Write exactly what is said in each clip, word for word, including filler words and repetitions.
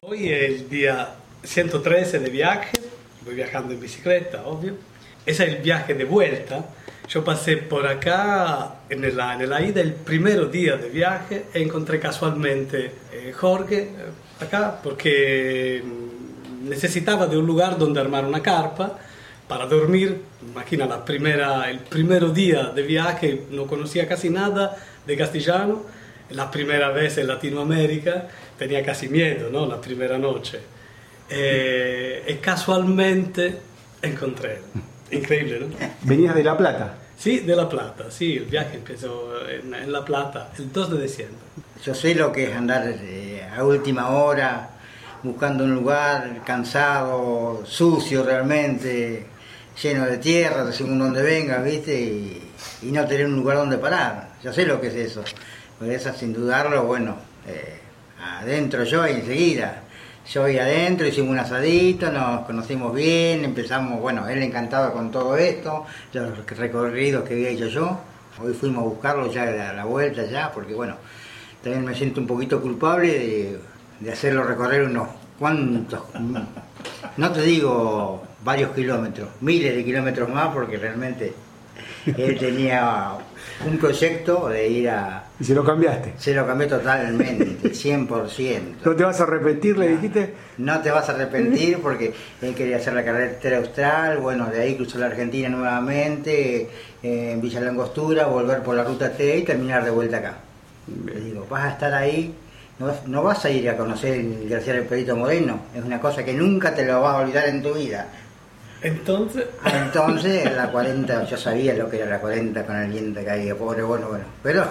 Hoy es el día ciento trece de viaje, voy viajando en bicicleta, obvio. Ese es el viaje de vuelta. Yo pasé por acá en la, en la ida el primer día de viaje e encontré casualmente eh, Jorge eh, acá porque necesitaba de un lugar donde armar una carpa para dormir. Imagina, la primera, el primer día de viaje no conocía casi nada de castellano, la primera vez en Latinoamérica, tenía casi miedo, ¿no? La primera noche. Eh, y casualmente encontré. Increíble, ¿no? ¿Venías de La Plata? Sí, de La Plata, sí, el viaje empezó en, en La Plata el dos de diciembre. Yo sé lo que es andar eh, a última hora, buscando un lugar cansado, sucio realmente, lleno de tierra, según donde venga, ¿viste? Y, y no tener un lugar donde parar. Yo sé lo que es eso. Pues eso, sin dudarlo, bueno, eh, adentro yo y enseguida. Yo y adentro hicimos un asadito, nos conocimos bien, empezamos, bueno, él encantado con todo esto, los recorridos que había hecho yo. Hoy fuimos a buscarlo ya a la vuelta ya, porque bueno, también me siento un poquito culpable de, de hacerlo recorrer unos cuantos, no te digo varios kilómetros, miles de kilómetros más, porque realmente él tenía un proyecto de ir a... ¿Y se lo cambiaste? Se lo cambié totalmente, cien por ciento. ¿No te vas a arrepentir, le dijiste? No te vas a arrepentir porque él quería hacer la carretera austral, bueno, de ahí cruzó la Argentina nuevamente, eh, en Villa Langostura, volver por la ruta T y terminar de vuelta acá. Le digo, vas a estar ahí, no vas, no vas a ir a conocer el glaciar del Perito Moreno, es una cosa que nunca te lo vas a olvidar en tu vida. Entonces... Entonces, la cuarenta, yo sabía lo que era la cuarenta con el viento que había, pobre, bueno, bueno, pero...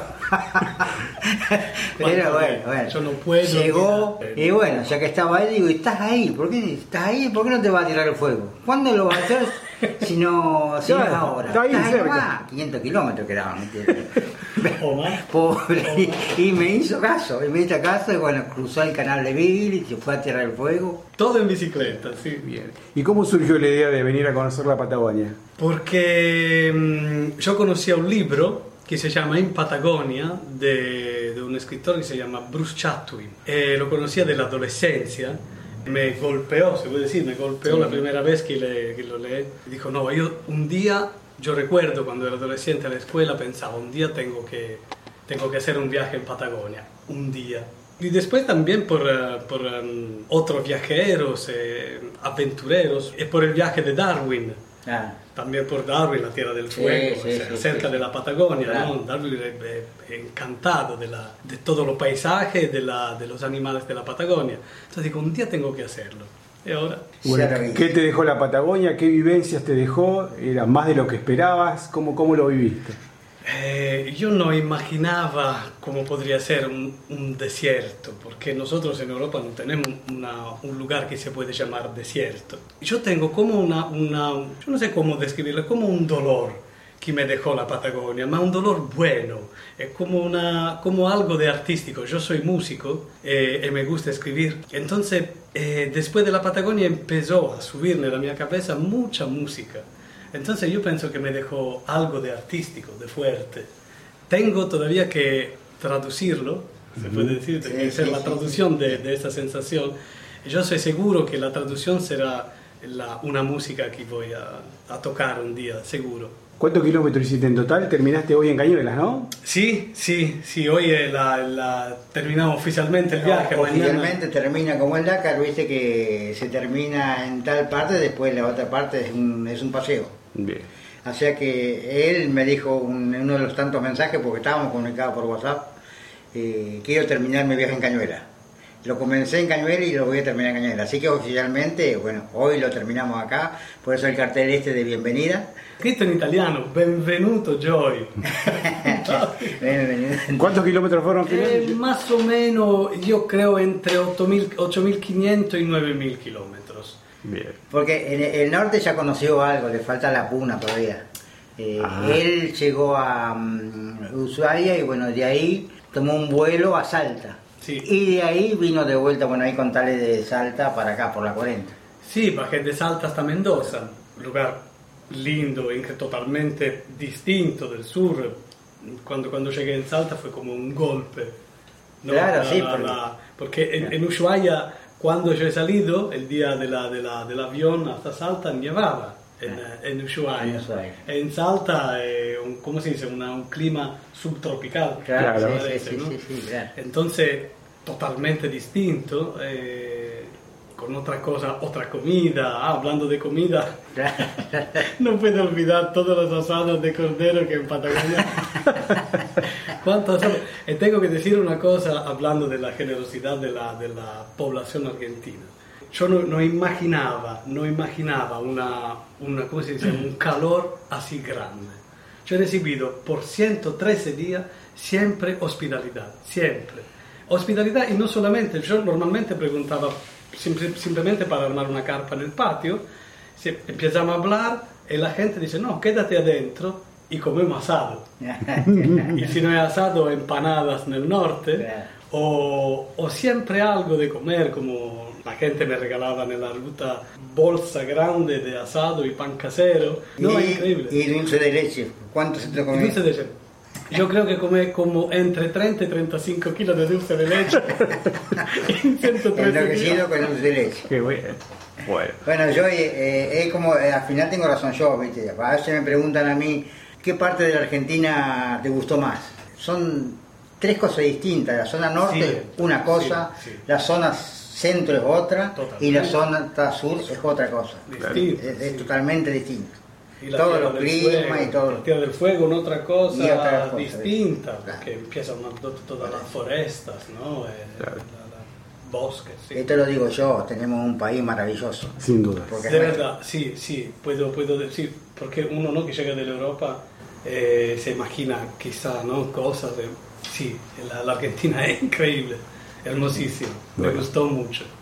pero bueno, bueno, yo no puedo... Llegó, y bueno, ya que estaba ahí, digo, ¿estás ahí? ¿Por qué estás ahí? ¿Por qué no te vas a tirar el fuego? ¿Cuándo lo vas a hacer? Si no, si no es ahora. Está ahí cerca. Más, quinientos kilómetros quedaban, ¿me entiendes? O más. Pobre, O más. y, y me hizo caso, y me hizo caso, y bueno, cruzó el canal de Beagle y se fue a tirar el fuego. Todo en bicicleta, sí. Bien. ¿Y cómo surgió la idea de venir a conocer la Patagonia? Porque mmm, yo conocía un libro que se llama In Patagonia de, de un escritor que se llama Bruce Chatwin. Eh, lo conocía de la adolescencia. Me golpeó, se puede decir, me golpeó sí. La primera vez que, le, que lo leí. Dijo, no, yo un día, yo recuerdo cuando era adolescente a la escuela, pensaba, un día tengo que, tengo que hacer un viaje en Patagonia, un día. Y después también por, uh, por um, otros viajeros, eh, aventureros, y por el viaje de Darwin. Ah. También por Darwin, la Tierra del Fuego, sí, sí, o sea, sí, cerca sí. de la Patagonia, claro. ¿No? Darwin es encantado de, la, de todos los paisajes, de, la, de los animales de la Patagonia. Entonces digo, un día tengo que hacerlo. Y ahora... Bueno, ¿qué te dejó la Patagonia? ¿Qué vivencias te dejó? ¿Era más de lo que esperabas? ¿Cómo, cómo lo viviste? Eh, yo no imaginaba cómo podría ser un, un desierto, porque nosotros en Europa no tenemos una, un lugar que se puede llamar desierto. Yo tengo como una, una, yo no sé cómo describirlo, como un dolor que me dejó la Patagonia, pero un dolor bueno, es como, una, como algo de artístico. Yo soy músico eh, y me gusta escribir, entonces eh, después de la Patagonia empezó a subirme a la mi cabeza mucha música. Entonces yo pienso que me dejó algo de artístico, de fuerte. Tengo todavía que traducirlo, se puede decir, tiene que ser la traducción de, de esta sensación. Y yo soy seguro que la traducción será la, una música que voy a, a tocar un día, seguro. ¿Cuántos kilómetros hiciste en total? Terminaste hoy en Cañuelas, ¿no? Sí, sí, sí, hoy la, la, terminamos oficialmente el viaje. No, oficialmente termina como el Dakar, viste que se termina en tal parte, después la otra parte es un, es un paseo. Bien. O sea que él me dijo en uno de los tantos mensajes, porque estábamos comunicados por WhatsApp, eh, quiero terminar mi viaje en Cañuelas. Lo comencé en Cañuelas y lo voy a terminar en Cañuelas. Así que oficialmente, bueno, hoy lo terminamos acá, por eso el cartel este de bienvenida. Escrito en italiano, benvenuto Joy. ¿Cuántos kilómetros fueron? Eh, más o menos, yo creo, entre ocho mil quinientos y nueve mil kilómetros. Bien. Porque en el norte ya conoció algo, le falta la Puna todavía. Eh, él llegó a um, Ushuaia y bueno, de ahí tomó un vuelo a Salta. Sí. Y de ahí vino de vuelta, bueno, ahí con Tales de Salta para acá, por la cuarenta. Sí, bajé de Salta hasta Mendoza, lugar lindo, totalmente distinto del sur. Cuando, cuando llegué en Salta fue como un golpe, ¿no? Claro, la, sí. La, Porque, la, porque en, en Ushuaia, Cuando yo he salido, el día de la, de la, del avión hasta Salta, nevaba en, en Ushuaia. En Salta, eh, un, ¿cómo se dice? Una, un clima subtropical. Claro, se sí, parece, sí, ¿no? sí, sí, claro. Entonces, totalmente distinto, eh, con otra cosa, otra comida. Ah, hablando de comida, no puedo olvidar todos los asados de cordero que en Patagonia. ¿Cuántos asados? Y tengo que decir una cosa, hablando de la generosidad de la, de la población argentina. Yo no, no imaginaba, no imaginaba una, una, ¿cómo se dice? Un calor así grande. Yo he recibido por ciento trece días siempre hospitalidad, siempre. Hospitalidad, y no solamente, yo normalmente preguntaba simple, simplemente para armar una carpa en el patio, si empezamos a hablar y la gente dice, no, quédate adentro y comemos asado. Y si no es asado, empanadas en el norte, o, o siempre algo de comer, como la gente me regalaba en la ruta bolsa grande de asado y pan casero. No, y, es increíble. Y dulce de leche, ¿cuánto se te come? Dulce de leche. Yo creo que come como entre treinta y treinta y cinco kilos de dulce de leche en ciento trece Enloquecido días. con dulce de leche. Qué bueno. Bueno. Bueno, yo eh, eh, como, eh, al final tengo razón yo, ¿viste? A veces me preguntan a mí, ¿qué parte de la Argentina te gustó más? Son tres cosas distintas. La zona norte Sí, es una cosa, sí, sí. la zona centro es otra, Totalmente. y la zona sur es otra cosa. Distinto, Es, es sí. totalmente distinto. Y la Todos Tierra los del climas Fuego, y todo. La Tierra del Fuego, una otra cosa, Y otra cosa, distinta, claro. porque empiezan to- todas las forestas, ¿no? Eh, Claro. la- la- bosques, sí. Esto lo digo yo, tenemos un país maravilloso. Sin duda. Porque De verdad, sí, sí, puedo, puedo decir, porque uno, ¿no?, que llega de la Europa eh, se imagina quizá, ¿no?, cosas de... Sí, la, la Argentina es increíble, hermosísima, me Bueno. gustó mucho.